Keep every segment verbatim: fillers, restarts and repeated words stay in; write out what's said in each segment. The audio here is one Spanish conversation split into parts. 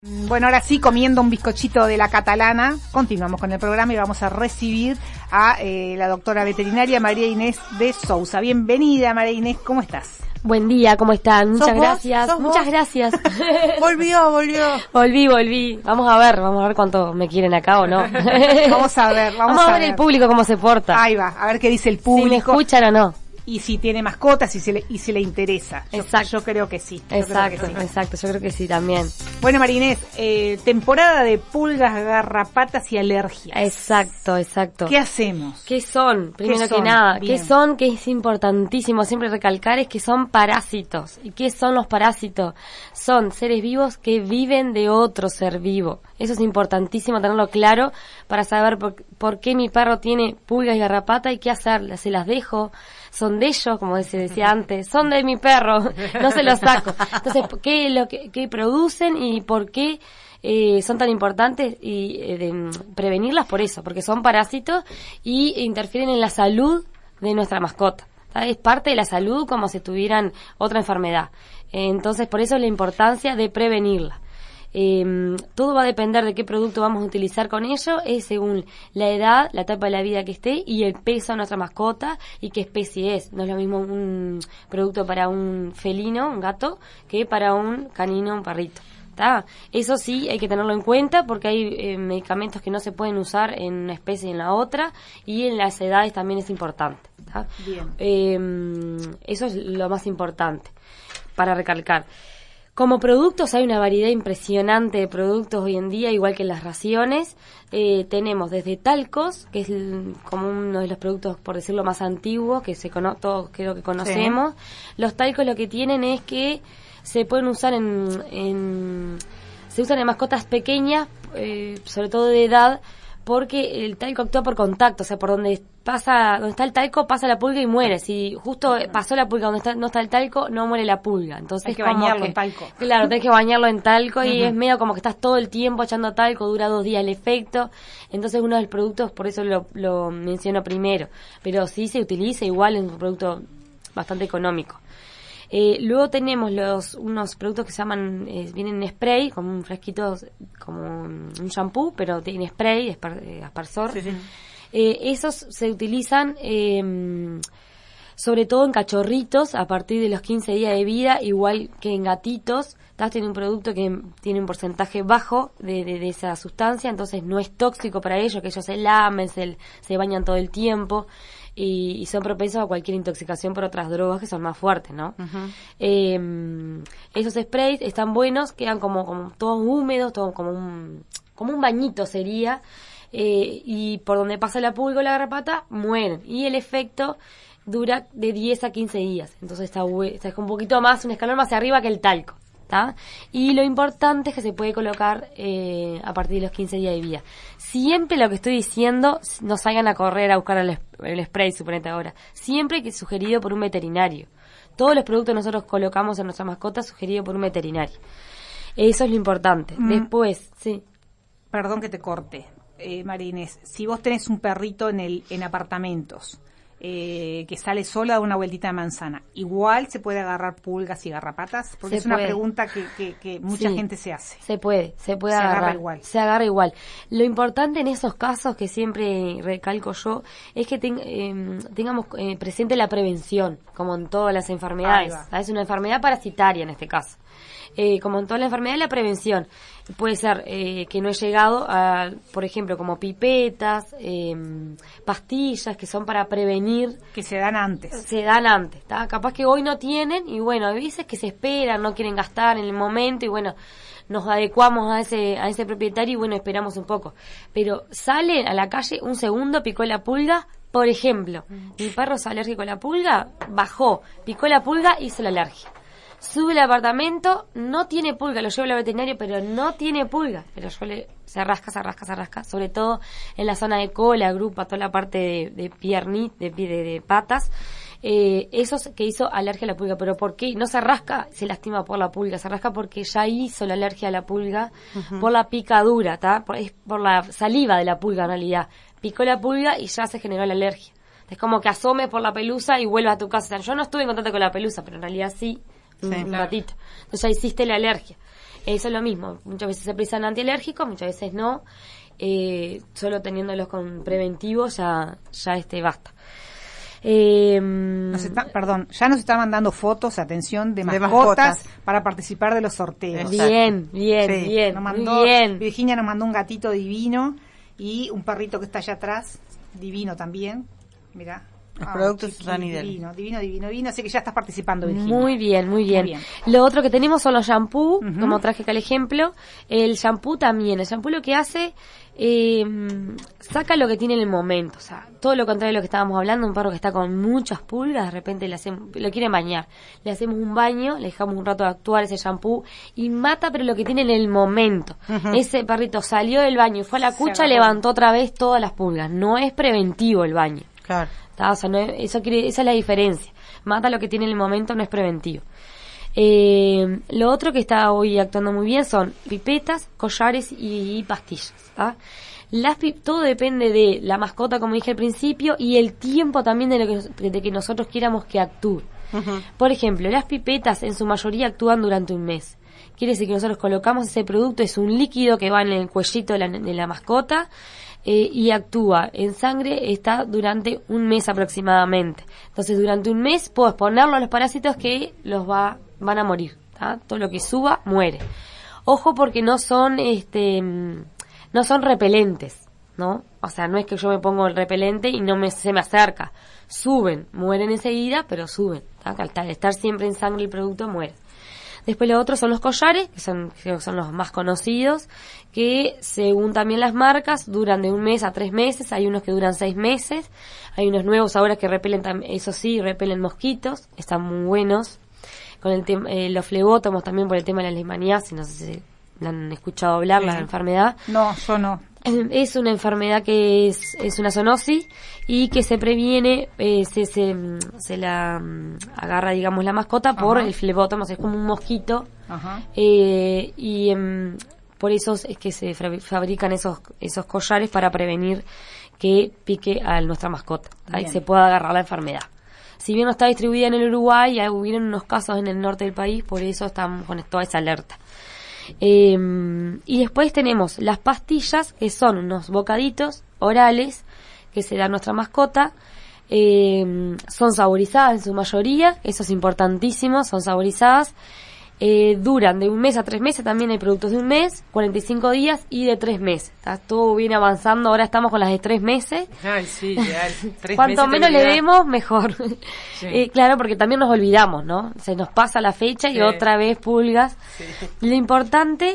Bueno, ahora sí, comiendo un bizcochito de la Catalana, continuamos con el programa y vamos a recibir a eh, la doctora veterinaria María Inés de Sousa. Bienvenida, María Inés, ¿cómo estás? Buen día, ¿cómo están? Muchas gracias. Muchas gracias. Volvió, volvió. Volví, volví. Vamos a ver, vamos a ver cuánto me quieren acá o no. Vamos a ver, vamos, vamos a ver, ver el público cómo se porta. Ahí va, a ver qué dice el público. Si me escuchan o no. Y si tiene mascotas y si le, y si le interesa. Yo, exacto. Yo creo que sí. Yo exacto, creo que sí. exacto. Yo creo que sí también. Bueno, María Inés, eh, temporada de pulgas, garrapatas y alergias. Exacto, exacto. ¿Qué hacemos? ¿Qué son? Primero ¿Qué son? que nada, Bien. ¿qué son? Que es importantísimo siempre recalcar es que son parásitos. ¿Y qué son los parásitos? Son seres vivos que viven de otro ser vivo. Eso es importantísimo tenerlo claro para saber por, por qué mi perro tiene pulgas y garrapatas y qué hacer. ¿Se las dejo? Son de ellos, como se decía antes, son de mi perro, no se los saco. Entonces, ¿qué es lo que qué producen y por qué eh, son tan importantes? Y eh, de, prevenirlas por eso, porque son parásitos y interfieren en la salud de nuestra mascota. ¿Sabes? Es parte de la salud como si tuvieran otra enfermedad. Eh, entonces, por eso la importancia de prevenirla. Eh, todo va a depender de qué producto vamos a utilizar con ello, es según la edad, la etapa de la vida que esté y el peso de nuestra mascota y qué especie es. No es lo mismo un producto para un felino, un gato, que para un canino, un perrito. ¿Tá? Eso sí hay que tenerlo en cuenta porque hay eh, medicamentos que no se pueden usar en una especie y en la otra, y en las edades también es importante. ¿Tá? Bien. Eh, eso es lo más importante para recalcar. Como productos hay una variedad impresionante de productos hoy en día, igual que en las raciones. Eh, tenemos desde talcos, que es el, como uno de los productos, por decirlo, más antiguos, que se cono- todos creo que conocemos. Sí. Los talcos lo que tienen es que se pueden usar en... en se usan en mascotas pequeñas, eh, sobre todo de edad, porque el talco actúa por contacto, o sea, por donde pasa, donde está el talco pasa la pulga y muere. Si justo pasó la pulga donde está, no está el talco, no muere la pulga. Entonces hay que como bañarlo que, en talco. Claro, tenés que bañarlo en talco. Uh-huh. Y es medio como que estás todo el tiempo echando talco, dura dos días el efecto. Entonces uno de los productos, por eso lo, lo menciono primero. Pero sí se utiliza igual, es un producto bastante económico. Eh, luego tenemos los unos productos que se llaman, eh, vienen en spray, como un fresquito, como un, un shampoo, pero tiene spray, espar, eh, aspersor. Sí, sí. Eh, esos se utilizan eh, sobre todo en cachorritos a partir de los quince días de vida, igual que en gatitos. Tiene un producto que tiene un porcentaje bajo de, de, de esa sustancia, entonces no es tóxico para ellos, que ellos se lamen, se, se bañan todo el tiempo. Y, y son propensos a cualquier intoxicación por otras drogas que son más fuertes, ¿no? Uh-huh. Eh, esos sprays están buenos, quedan como, como todos húmedos, todo como un como un bañito sería, eh, y por donde pasa la pulga o la garrapata mueren, y el efecto dura de diez a quince días, entonces está, está es un poquito más, un escalón más hacia arriba que el talco. ¿Tá? Y lo importante es que se puede colocar eh, a partir de los quince días de vida. Siempre lo que estoy diciendo, no salgan a correr a buscar el, el spray, suponete ahora. Siempre que sugerido por un veterinario. Todos los productos que nosotros colocamos en nuestra mascota sugerido por un veterinario. Eso es lo importante. Mm. Después, sí. Perdón que te corte, eh, María Inés. Si vos tenés un perrito en el en apartamentos, Eh, que sale sola de una vueltita de manzana, ¿igual se puede agarrar pulgas y garrapatas? Porque se es una puede. pregunta que, que, que mucha sí, gente se hace. Se puede, se puede se agarrar. agarra igual. Se agarra igual. Lo importante en esos casos, que siempre recalco yo, es que ten, eh, tengamos eh, presente la prevención, como en todas las enfermedades. Es una enfermedad parasitaria en este caso. Eh, como en toda la enfermedad, la prevención puede ser eh, que no he llegado a, por ejemplo, como pipetas, eh, pastillas que son para prevenir, que se dan antes se dan antes, ¿tá? Capaz que hoy no tienen y bueno, hay veces que se esperan, no quieren gastar en el momento y bueno, nos adecuamos a ese a ese propietario y bueno, esperamos un poco, pero sale a la calle un segundo, picó la pulga. Por ejemplo, mm. mi perro es alérgico a la pulga, bajó, picó la pulga, hizo la alergia. Sube al apartamento, no tiene pulga, lo llevo al veterinario, pero no tiene pulga. Pero yo le, se rasca, se rasca, se rasca, sobre todo en la zona de cola, grupa, toda la parte de, de piernit, de, de, de patas. Eh, eso que hizo alergia a la pulga. ¿Pero por qué? No se rasca, se lastima por la pulga, se rasca porque ya hizo la alergia a la pulga, uh-huh. por la picadura, ¿tá? Por, es por la saliva de la pulga en realidad. Picó la pulga y ya se generó la alergia. Es como que asomes por la pelusa y vuelvas a tu casa. Yo no estuve en contacto con la pelusa, pero en realidad sí. Sí, un claro. ratito. Entonces ya hiciste la alergia. Eso es lo mismo. Muchas veces se precisan antialérgicos, muchas veces no. Eh, solo teniéndolos con preventivos ya, ya este basta. Eh, nos está, perdón, ya nos está mandando fotos, atención, de mascotas, de mascotas. para participar de los sorteos. Bien, bien, sí. bien, nos mandó, muy bien. Virginia nos mandó un gatito divino y un perrito que está allá atrás, divino también. Mirá. Los ah, productos divino, divino, divino, divino, divino, así que ya estás participando, Virginia. Muy bien, muy bien. Muy bien. Lo otro que tenemos son los shampoos, uh-huh. como traje acá el ejemplo. El shampoo también, el shampoo lo que hace, eh, saca lo que tiene en el momento, o sea, todo lo contrario de lo que estábamos hablando, un perro que está con muchas pulgas, de repente le hacemos, lo quiere bañar, le hacemos un baño, le dejamos un rato de actuar ese shampoo y mata pero lo que tiene en el momento. Uh-huh. Ese perrito salió del baño, fue a la cucha, levantó otra vez todas las pulgas. No es preventivo el baño. Claro. O sea, no es, eso quiere, esa es la diferencia. Mata lo que tiene en el momento, no es preventivo. Eh, lo otro que está hoy actuando muy bien son pipetas, collares y, y pastillas. ¿tá? Las, todo depende de la mascota, como dije al principio, y el tiempo también de, lo que, de que nosotros quieramos que actúe. Uh-huh. Por ejemplo, las pipetas en su mayoría actúan durante un mes. Quiere decir que nosotros colocamos ese producto, es un líquido que va en el cuellito de la, de la mascota, Eh, y actúa en sangre, está durante un mes aproximadamente. Entonces durante un mes puedo exponerlo a los parásitos que los va van a morir. ¿tá? Todo lo que suba muere. Ojo porque no son este no son repelentes, ¿no? O sea, no es que yo me pongo el repelente y no me se me acerca. Suben, mueren enseguida, pero suben. ¿tá? Al estar siempre en sangre el producto muere. Después los otros son los collares, que son, que son los más conocidos, que según también las marcas, duran de un mes a tres meses, hay unos que duran seis meses, hay unos nuevos ahora que repelen, eso sí, repelen mosquitos, están muy buenos. Con el tema, eh, los flebótomos también por el tema de la leishmaniasis, no sé si la han escuchado hablar, sí. la enfermedad. No, yo no. Es una enfermedad que es, es una zoonosis y que se previene, eh, se, se, se la um, agarra, digamos, la mascota por Ajá. el flebótomo, o sea, es como un mosquito. Ajá. Eh, y um, por eso es que se fabrican esos, esos collares para prevenir que pique a nuestra mascota y se pueda agarrar la enfermedad. Si bien no está distribuida en el Uruguay, ya hubieron unos casos en el norte del país, por eso estamos con toda esa alerta. Eh, y después tenemos las pastillas, que son unos bocaditos orales que se da a nuestra mascota. Eh, son saborizadas en su mayoría, eso es importantísimo, son saborizadas. Eh, duran de un mes a tres meses, también hay productos de un mes, cuarenta y cinco días y de tres meses. Está todo bien avanzando, ahora estamos con las de tres meses. Ay, sí, ya, tres Cuanto meses menos le demos, mejor. Sí. Eh, claro, porque también nos olvidamos, ¿no? Se nos pasa la fecha y sí. otra vez pulgas. Sí. Lo importante,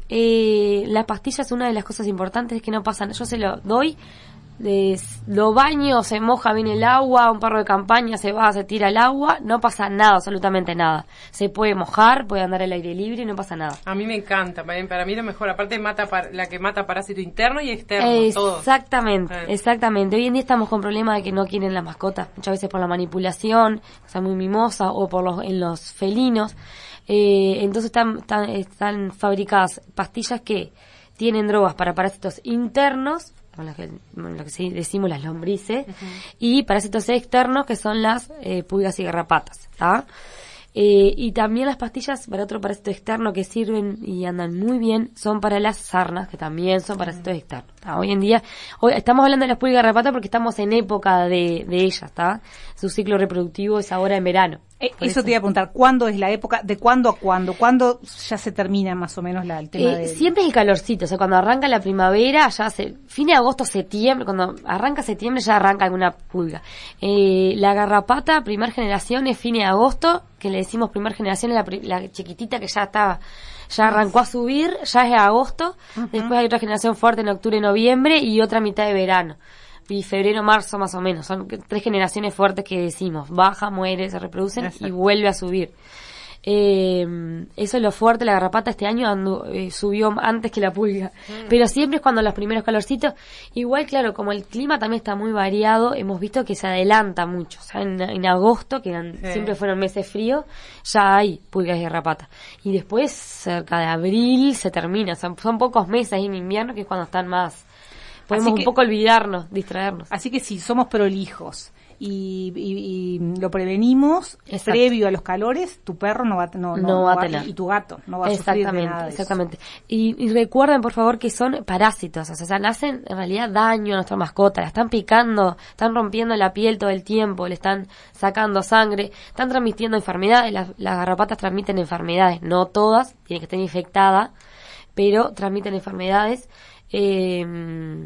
eh, la pastilla es una de las cosas importantes, es que no pasan. Yo se lo doy, de, lo baño, se moja bien el agua, un perro de campaña se va, se tira el agua, no pasa nada, absolutamente nada. Se puede mojar, puede andar al aire libre y no pasa nada. A mí me encanta, para mí lo mejor, aparte mata la que mata parásito interno y externo, exactamente, todo. Exactamente. Hoy en día estamos con problemas de que no quieren las mascotas, muchas veces por la manipulación, o sea, muy mimosa, o por los en los felinos. Eh, entonces están, están, están fabricadas pastillas que tienen drogas para parásitos internos, con lo que, lo que decimos las lombrices, uh-huh. y parásitos externos que son las eh, pulgas y garrapatas, ¿tá? Eh, y también las pastillas para otro parásito externo que sirven y andan muy bien son para las sarnas, que también son parásitos uh-huh. externos, ¿tá? Hoy en día, hoy estamos hablando de las pulgas y garrapatas porque estamos en época de, de ellas, ¿tá? Su ciclo reproductivo es ahora en verano. Eh, eso, eso te iba a preguntar, ¿cuándo es la época? ¿De cuándo a cuándo? ¿Cuándo ya se termina más o menos la, el tema eh, de...? Siempre es el calorcito, o sea, cuando arranca la primavera, ya se, fin de agosto, septiembre, cuando arranca septiembre ya arranca alguna pulga. Eh, la garrapata, primer generación, es fin de agosto, que le decimos primer generación, es la, la chiquitita que ya estaba, ya arrancó a subir, ya es agosto, uh-huh. después hay otra generación fuerte en octubre y noviembre y otra mitad de verano. Y febrero, marzo más o menos, son tres generaciones fuertes que decimos, baja, muere, se reproducen Exacto. y vuelve a subir. Eh, eso es lo fuerte, la garrapata este año andu, eh, subió antes que la pulga, mm. pero siempre es cuando los primeros calorcitos, igual claro, como el clima también está muy variado, hemos visto que se adelanta mucho, o sea, en, en agosto, que eran, sí. siempre fueron meses fríos, ya hay pulgas y garrapatas, y después cerca de abril se termina, son, son pocos meses en invierno que es cuando están más... Podemos que, un poco olvidarnos, distraernos. Así que si somos prolijos y, y, y lo prevenimos. Exacto. Previo a los calores, tu perro no va, no, no, no va a va, tener. Y tu gato no va a sufrir de nada de Exactamente. Y, y recuerden, por favor, que son parásitos, o sea, le hacen en realidad daño a nuestra mascota, la están picando, están rompiendo la piel todo el tiempo, le están sacando sangre, están transmitiendo enfermedades, las, las garrapatas transmiten enfermedades, no todas, tiene que estar infectada, pero transmiten enfermedades, eh,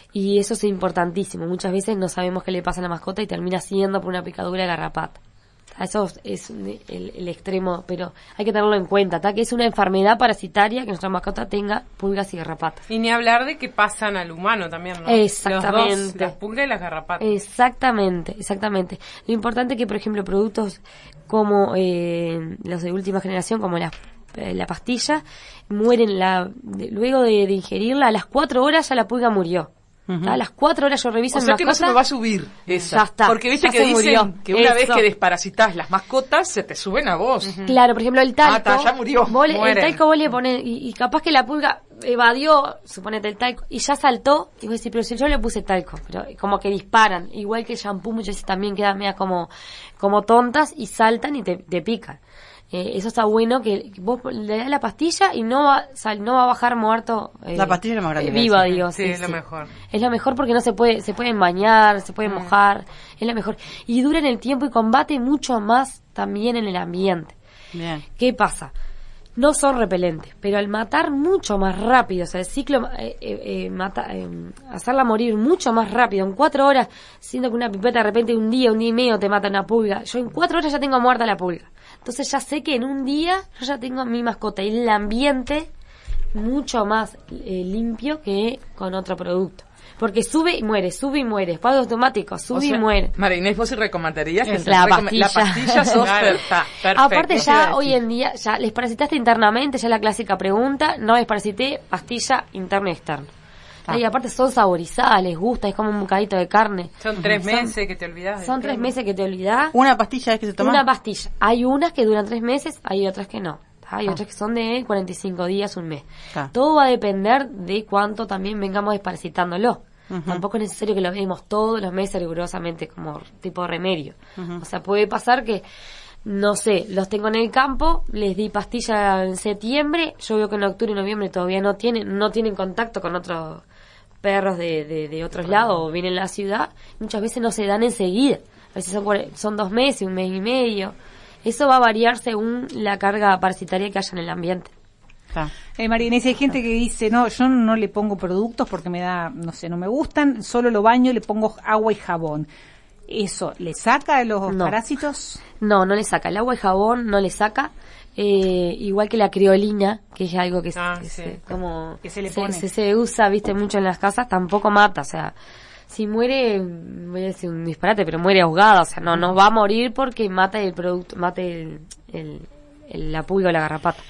y eso es importantísimo. Muchas veces no sabemos qué le pasa a la mascota y termina siendo por una picadura de garrapata. Eso es el, el extremo, pero hay que tenerlo en cuenta, ¿tá? Que es una enfermedad parasitaria que nuestra mascota tenga pulgas y garrapatas. Y ni hablar de que pasan al humano también, ¿no? Exactamente. Los dos, las pulgas y las garrapatas. Exactamente, exactamente. Lo importante es que, por ejemplo, productos como eh, los de última generación, como la, eh, la pastilla, mueren la de, luego de, de ingerirla, a las cuatro horas ya la pulga murió. Uh-huh. A las cuatro horas yo reviso o sea que no se me va a subir esa. Ya está. Porque viste que dicen murió. Que una Eso. vez que desparasitas las mascotas se te suben a vos. Uh-huh. Claro, por ejemplo el talco. Ah, ta, ya murió. Vos le, el talco vos le ponés, y, y capaz que la pulga evadió, suponete el talco, y ya saltó, y vos decís, pero si yo le puse talco, pero como que disparan, igual que el shampoo muchas veces también quedan media como, como tontas y saltan y te, te pican. Eh, eso está bueno, que vos le das la pastilla y no va, sal, no va a bajar muerto. Eh, la pastilla es lo más grande. Eh, viva, digo. Sí, sí, es sí. lo mejor. Es lo mejor porque no se puede, se pueden bañar, se pueden mm. mojar, es lo mejor. Y dura en el tiempo y combate mucho más también en el ambiente. Bien. ¿Qué pasa? No son repelentes, pero al matar mucho más rápido, o sea, el ciclo, eh, eh, eh, mata, eh, hacerla morir mucho más rápido, en cuatro horas, siendo que una pipeta de repente un día, un día y medio te mata una pulga, yo en cuatro horas ya tengo muerta la pulga. Entonces ya sé que en un día yo ya tengo mi mascota y el ambiente mucho más eh, limpio que con otro producto. Porque sube y muere, sube y muere, espacio automático, sube o sea, y muere. María Inés, ¿vos sí recomendarías que la recom- pastilla? La pastilla sos claro, perfecta. Aparte ya hoy en día, ya les parasitaste internamente, ya la clásica pregunta, no les parasité, pastilla interna y externa. Ah. Y aparte son saborizadas, les gusta, es como un bocadito de carne. Son tres son, meses que te olvidás. Son tres meses que te olvidás. ¿Una pastilla es que se toma? Una pastilla. Hay unas que duran tres meses, hay otras que no. Hay ah. otras que son de cuarenta y cinco días, un mes. Ah. Todo va a depender de cuánto también vengamos desparasitándolo. Uh-huh. Tampoco es necesario que lo veamos todos los meses rigurosamente como tipo remedio. Uh-huh. O sea, puede pasar que, no sé, los tengo en el campo, les di pastilla en septiembre, yo veo que en octubre y noviembre todavía no tienen, no tienen contacto con otros perros de, de, de otros lados o vienen a la ciudad, muchas veces no se dan enseguida. A veces son, son dos meses, un mes y medio. Eso va a variar según la carga parasitaria que haya en el ambiente. Ah. Eh, María Inés, hay gente que dice, no, yo no le pongo productos porque me da, no sé, no me gustan, solo lo baño, le pongo agua y jabón. ¿Eso le saca los no. parásitos? No, no le saca. El agua y jabón no le saca. Eh, igual que la criolina, que es algo que, ah, que, sí. se, como que se le se, pone. Se, se usa, viste, mucho en las casas, tampoco mata, o sea, si muere, voy a decir un disparate, pero muere ahogada, o sea, no, no va a morir porque mata el producto, mate el, el, el, la pulga o la garrapata.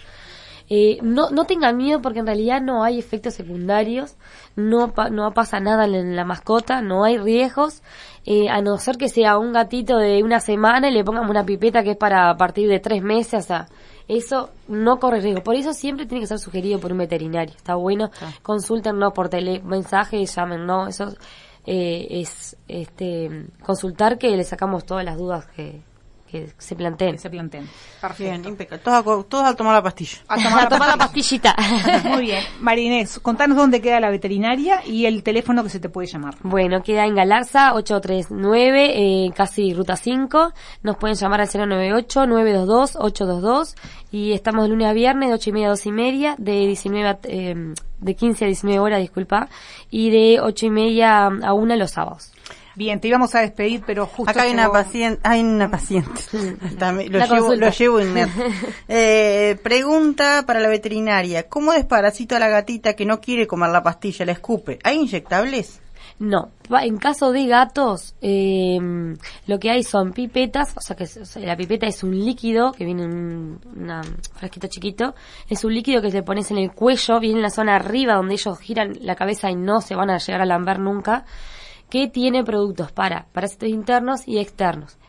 Eh, no, no tengan miedo porque en realidad no hay efectos secundarios, no, pa, no pasa nada en la mascota, no hay riesgos, eh, a no ser que sea un gatito de una semana y le pongamos una pipeta que es para a partir de tres meses, o sea, eso no corre riesgo. Por eso siempre tiene que ser sugerido por un veterinario. Está bueno, ah. consúltenos por tele, mensaje, llámenos, eso eh, es este consultar que le sacamos todas las dudas que que se planteen. Que se planteen. Perfecto. Bien, impecable. Todos a, todos a tomar la pastilla. A tomar, a tomar la pastillita. Muy bien. María Inés, contanos dónde queda la veterinaria y el teléfono que se te puede llamar. Bueno, queda en Galarza ocho tres nueve, eh, casi Ruta cinco. Nos pueden llamar al cero nueve ocho, nueve dos dos, ocho dos dos y estamos de lunes a viernes de ocho y media a dos y media, de diecinueve a, eh, de quince a diecinueve horas, disculpa, y de ocho y media a una los sábados. Bien, te íbamos a despedir, pero justo... Acá hay llegó... una paciente, hay una paciente, También, lo, llevo, lo llevo en net. Eh, pregunta para la veterinaria, ¿cómo desparasito a la gatita que no quiere comer la pastilla, la escupe? ¿Hay inyectables? No, en caso de gatos, eh, lo que hay son pipetas, o sea que o sea, la pipeta es un líquido que viene en un una frasquito chiquito, es un líquido que te pones en el cuello, viene en la zona arriba donde ellos giran la cabeza y no se van a llegar a lamber nunca, que tiene productos para parásitos internos y externos.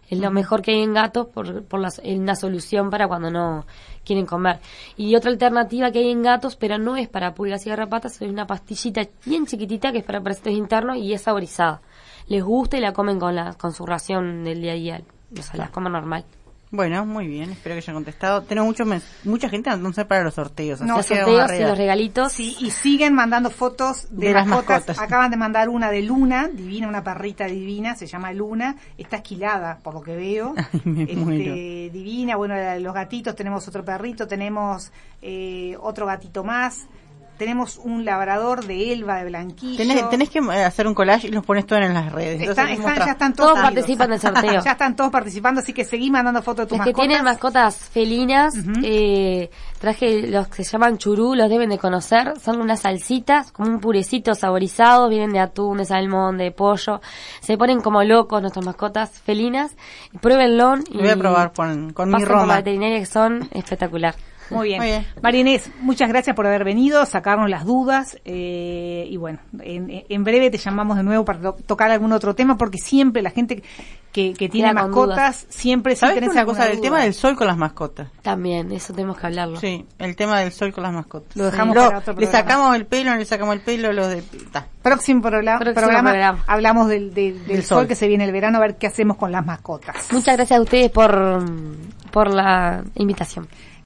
Es lo mejor que hay en gatos por, por la, una solución para cuando no quieren comer. Y otra alternativa que hay en gatos, pero no es para pulgas y garrapatas, es una pastillita bien chiquitita que es para parásitos internos y es saborizada. Les gusta y la comen con la con su ración del día a día, o sea, la comen normal. Bueno, muy bien, espero que hayan contestado. Tenemos mucho mes- mucha gente entonces para los sorteos. No, los sorteos y los regalitos. Sí, y siguen mandando fotos de, de mascotas. las mascotas. Acaban de mandar una de Luna, divina, una perrita divina, se llama Luna. Está esquilada, por lo que veo. Ay, me este, muero. Divina, bueno, los gatitos, tenemos otro perrito, tenemos eh, otro gatito más. Tenemos un labrador de Elba, de Blanquillo. Tenés, tenés que hacer un collage y los pones todos en las redes. Están, Entonces, están, muestra- ya están todos, Todos participan del sorteo. Ya están todos participando, así que seguí mandando fotos de tus Los que mascotas. tienen mascotas felinas, Ujú. eh, traje los que se llaman churú, los deben de conocer. Son unas salsitas, como un purecito saborizado, vienen de atún, de salmón, de pollo. Se ponen como locos nuestras mascotas felinas. Pruébenlo. Y Lo voy a probar con, con mi pasen por la Roma. veterinaria, que son espectacular. Muy bien. Muy bien. María Inés, muchas gracias por haber venido, sacarnos las dudas eh, y bueno, en, en breve te llamamos de nuevo para to- tocar algún otro tema porque siempre la gente que, que tiene Queda con mascotas dudas. siempre sí ¿Sabes tenés una alguna cosa? El duda. tema del sol con las mascotas. También, eso tenemos que hablarlo. Sí, el tema del sol con las mascotas. Lo dejamos Lo- para otro le programa. sacamos el pelo, no le sacamos el pelo, los de... ta. Próximo, prola- Próximo programa, programa. hablamos del, del, del Del sol. sol. que se viene el verano, a ver qué hacemos con las mascotas. Muchas gracias a ustedes por, por la invitación.